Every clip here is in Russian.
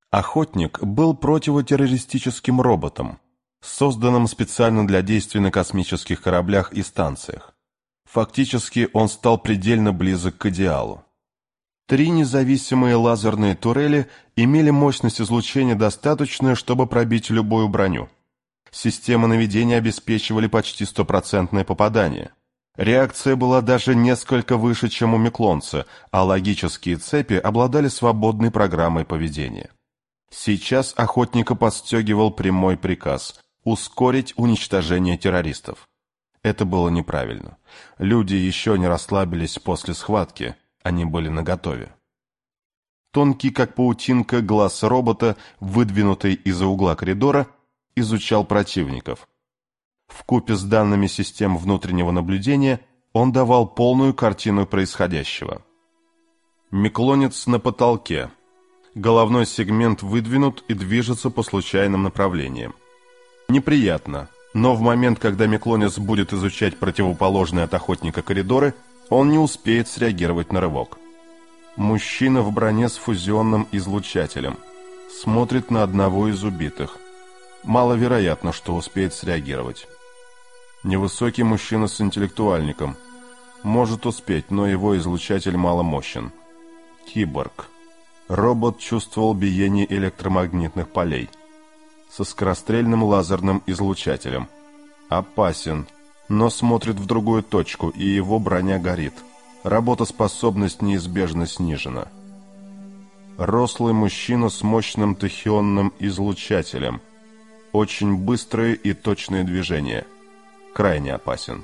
Охотник был противотеррористическим роботом, созданным специально для действий на космических кораблях и станциях. Фактически он стал предельно близок к идеалу. 3 независимые лазерные турели имели мощность излучения достаточную, чтобы пробить любую броню. Системы наведения обеспечивали почти стопроцентное попадание. Реакция была даже несколько выше, чем у Миклонца, а логические цепи обладали свободной программой поведения. Сейчас охотника подстегивал прямой приказ – ускорить уничтожение террористов. Это было неправильно. Люди еще не расслабились после схватки, они были наготове. Тонкий, как паутинка, глаз робота, выдвинутый из-за угла коридора, изучал противников. Вкупе с данными систем внутреннего наблюдения он давал полную картину происходящего. Миклонец на потолке. Головной сегмент выдвинут и движется по случайным направлениям. Неприятно, но в момент, когда Миклонец будет изучать противоположные от охотника коридоры, он не успеет среагировать на рывок. Мужчина в броне с фузионным излучателем. Смотрит на одного из убитых. Маловероятно, что успеет среагировать. Невысокий мужчина с интеллектуальником. Может успеть, но его излучатель маломощен. Киборг. Робот чувствовал биение электромагнитных полей. Со скорострельным лазерным излучателем. Опасен, но смотрит в другую точку, и его броня горит. Работоспособность неизбежно снижена. Рослый мужчина с мощным тахионным излучателем. Очень быстрые и точные движения. Крайне опасен.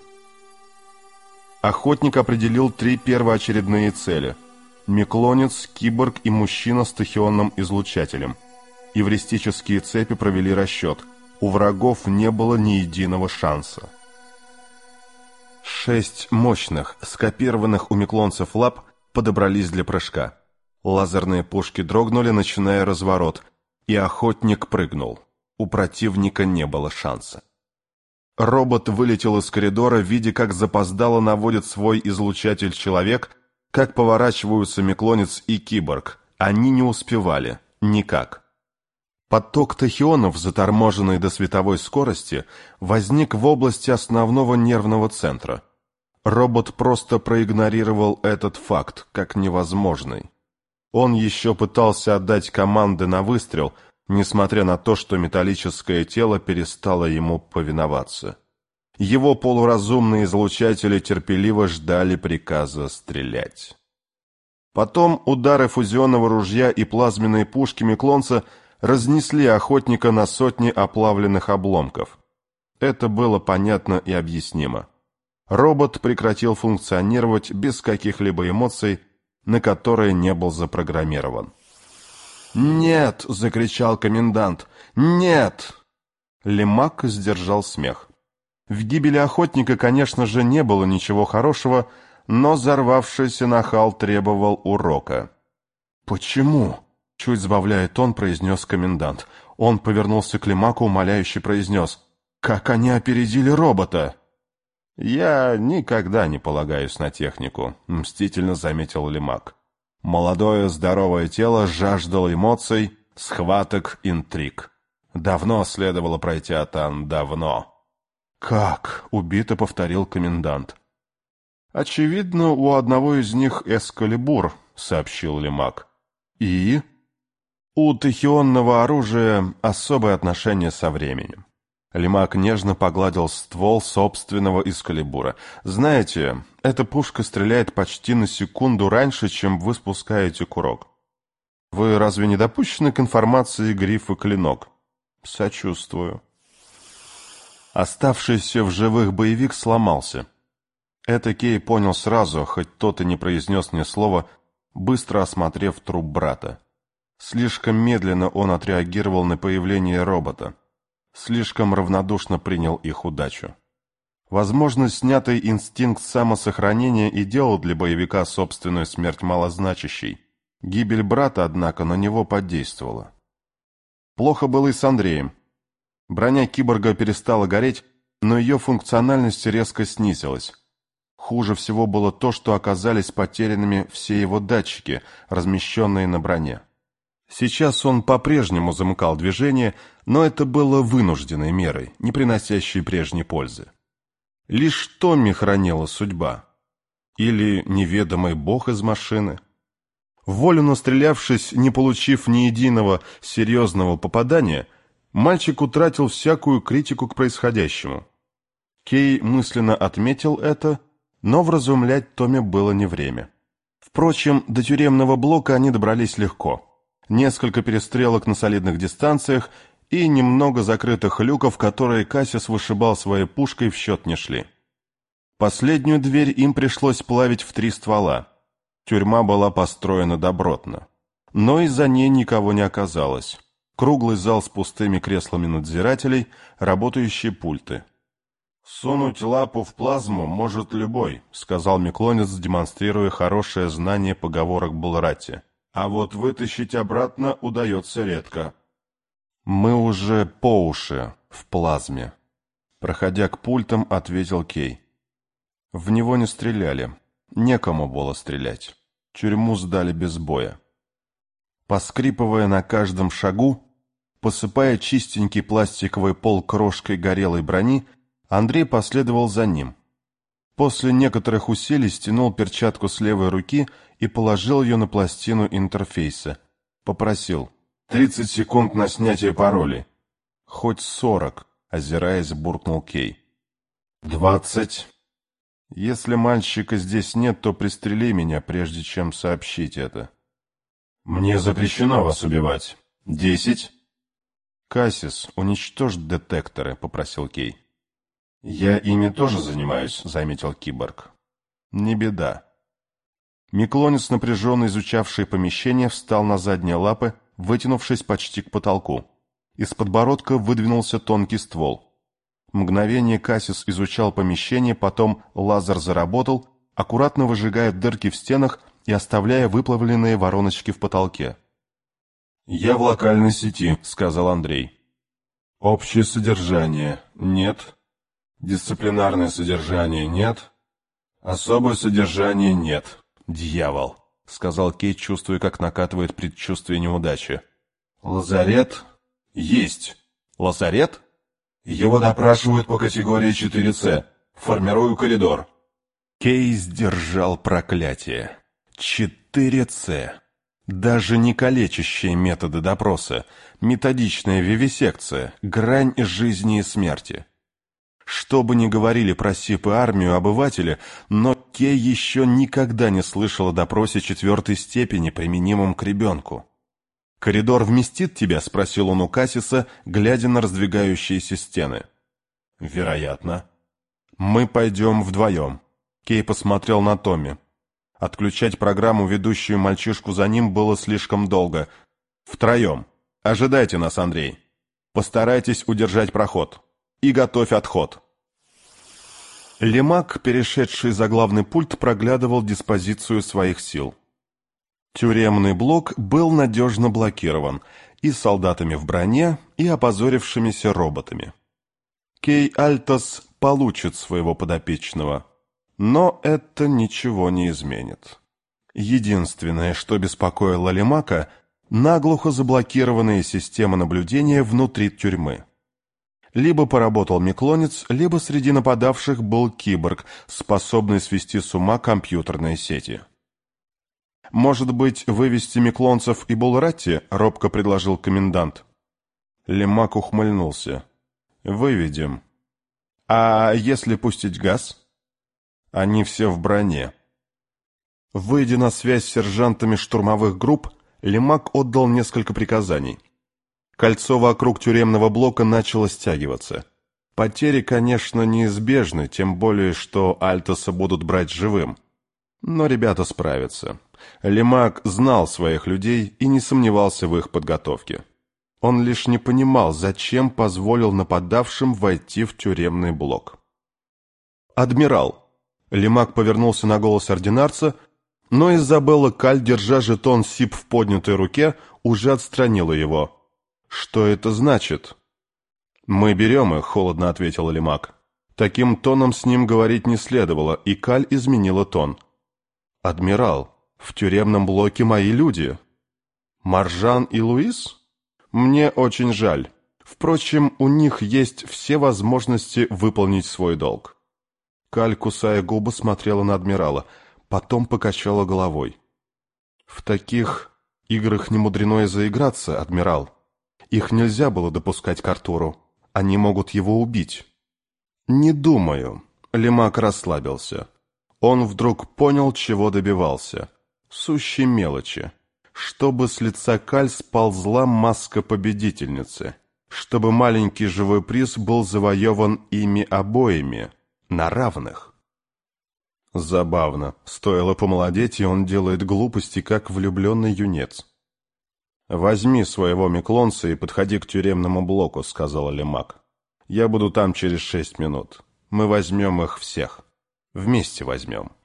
Охотник определил 3 первоочередные цели. Миклонец, киборг и мужчина с тахионным излучателем. Эвристические цепи провели расчет. У врагов не было ни единого шанса. 6 мощных, скопированных у миклонцев лап подобрались для прыжка. Лазерные пушки дрогнули, начиная разворот, и охотник прыгнул. У противника не было шанса. Робот вылетел из коридора, видя, как запоздало наводит свой излучатель человек, как поворачиваются миклонец и киборг. Они не успевали. Никак. Поток тахионов, заторможенный до световой скорости, возник в области основного нервного центра. Робот просто проигнорировал этот факт, как невозможный. Он еще пытался отдать команды на выстрел, несмотря на то, что металлическое тело перестало ему повиноваться. Его полуразумные излучатели терпеливо ждали приказа стрелять. Потом удары фузионного ружья и плазменные пушки Миклонца разнесли охотника на сотни оплавленных обломков. Это было понятно и объяснимо. Робот прекратил функционировать без каких-либо эмоций, на которые не был запрограммирован. «Нет!» — закричал комендант. «Нет!» Лемак сдержал смех. В гибели охотника, конечно же, не было ничего хорошего, но взорвавшийся нахал требовал урока. «Почему?» — чуть сбавляя тон, произнес комендант. Он повернулся к Лемаку, умоляюще произнес. «Как они опередили робота?» «Я никогда не полагаюсь на технику», — мстительно заметил Лемак. Молодое здоровое тело жаждало эмоций, схваток, интриг. Давно следовало пройти Атан, давно. «Как?» — убито повторил комендант. «Очевидно, у одного из них эскалибур», — сообщил Лемак. «И?» «У тахионного оружия особое отношение со временем». Лемак нежно погладил ствол собственного эскалибура. «Знаете, эта пушка стреляет почти на секунду раньше, чем вы спускаете курок. Вы разве не допущены к информации гриф и клинок?» «Сочувствую». Оставшийся в живых боевик сломался. Это Кей понял сразу, хоть тот и не произнес ни слова, быстро осмотрев труп брата. Слишком медленно он отреагировал на появление робота. Слишком равнодушно принял их удачу. Возможно, снятый инстинкт самосохранения и делал для боевика собственную смерть малозначащей. Гибель брата, однако, на него подействовала. Плохо было и с Андреем. Броня киборга перестала гореть, но ее функциональность резко снизилась. Хуже всего было то, что оказались потерянными все его датчики, размещенные на броне. Сейчас он по-прежнему замыкал движение, но это было вынужденной мерой, не приносящей прежней пользы. Лишь Томми хранила судьба. Или неведомый бог из машины. Волю настрелявшись, не получив ни единого серьезного попадания, мальчик утратил всякую критику к происходящему. Кей мысленно отметил это, но вразумлять Томми было не время. Впрочем, до тюремного блока они добрались легко. Несколько перестрелок на солидных дистанциях и немного закрытых люков, которые Кассис вышибал своей пушкой, в счет не шли. Последнюю дверь им пришлось плавить в 3 ствола. Тюрьма была построена добротно. Но и за ней никого не оказалось. Круглый зал с пустыми креслами надзирателей, работающие пульты. «Сунуть лапу в плазму может любой», — сказал Миклонец, демонстрируя хорошее знание поговорок Булрати. «А вот вытащить обратно удается редко». «Мы уже по уши в плазме», — проходя к пультам, ответил Кей. В него не стреляли. Некому было стрелять. Тюрьму сдали без боя. Поскрипывая на каждом шагу, посыпая чистенький пластиковый пол крошкой горелой брони, Андрей последовал за ним. После некоторых усилий стянул перчатку с левой руки и положил ее на пластину интерфейса. Попросил: 30 секунд на снятие паролей. Хоть 40, озираясь, буркнул Кей. 20. Если мальчика здесь нет, то пристрели меня, прежде чем сообщить это. Мне запрещено вас убивать. 10. Кассис, уничтожь детекторы, попросил Кей. Я ими тоже занимаюсь, заметил киборг. Не беда. Миклонец, напряженно изучавший помещение, встал на задние лапы, вытянувшись почти к потолку. Из подбородка выдвинулся тонкий ствол. Мгновение Кассис изучал помещение, потом лазер заработал, аккуратно выжигая дырки в стенах и оставляя выплавленные вороночки в потолке. «Я в локальной сети», — сказал Андрей. «Общее содержание нет. Дисциплинарное содержание нет. Особое содержание нет». «Дьявол», — сказал Кей, чувствуя, как накатывает предчувствие неудачи. «Лазарет есть». «Лазарет?» «Его допрашивают по категории 4С. Формирую коридор». Кей сдержал проклятие. 4С. Даже не калечащие методы допроса, методичная вивисекция, грань жизни и смерти. Что бы ни говорили про СИП и армию обыватели, но Кей еще никогда не слышал о допросе 4-й степени, применимом к ребенку. «Коридор вместит тебя?» — спросил он у Кассиса, глядя на раздвигающиеся стены. «Вероятно». «Мы пойдем вдвоем». Кей посмотрел на Томми. Отключать программу, ведущую мальчишку за ним, было слишком долго. «Втроем. Ожидайте нас, Андрей. Постарайтесь удержать проход. И готовь отход». Лемак, перешедший за главный пульт, проглядывал диспозицию своих сил. Тюремный блок был надежно блокирован и солдатами в броне, и опозорившимися роботами. Кей Альтос получит своего подопечного, но это ничего не изменит. Единственное, что беспокоило Лемака, наглухо заблокированные системы наблюдения внутри тюрьмы. Либо поработал Миклонец, либо среди нападавших был киборг, способный свести с ума компьютерные сети. «Может быть, вывести миклонцев и Булратти?» — робко предложил комендант. Лемак ухмыльнулся. «Выведем. А если пустить газ?» «Они все в броне». Выйдя на связь с сержантами штурмовых групп, Лемак отдал несколько приказаний. Кольцо вокруг тюремного блока начало стягиваться. Потери, конечно, неизбежны, тем более, что Альтоса будут брать живым. Но ребята справятся. Лемак знал своих людей и не сомневался в их подготовке. Он лишь не понимал, зачем позволил нападавшим войти в тюремный блок. «Адмирал!» Лемак повернулся на голос ординарца, но Изабелла Каль, держа жетон СИП в поднятой руке, уже отстранила его. «Что это значит?» «Мы берем их», — холодно ответил Лемак. Таким тоном с ним говорить не следовало, и Каль изменила тон. «Адмирал, в тюремном блоке мои люди». Маржан и Луис? Мне очень жаль. Впрочем, у них есть все возможности выполнить свой долг. Каль, кусая губы, смотрела на адмирала, потом покачала головой. В таких играх не мудрено и заиграться, адмирал. Их нельзя было допускать к Артуру. Они могут его убить. Не думаю. Лемак расслабился. Он вдруг понял, чего добивался. Сущие мелочи. Чтобы с лица Каль сползла маска победительницы. Чтобы маленький живой приз был завоеван ими обоими. На равных. Забавно. Стоило помолодеть, и он делает глупости, как влюбленный юнец. «Возьми своего миклонца и подходи к тюремному блоку», — сказала Лемак. «Я буду там через 6 минут. Мы возьмем их всех. Вместе возьмем».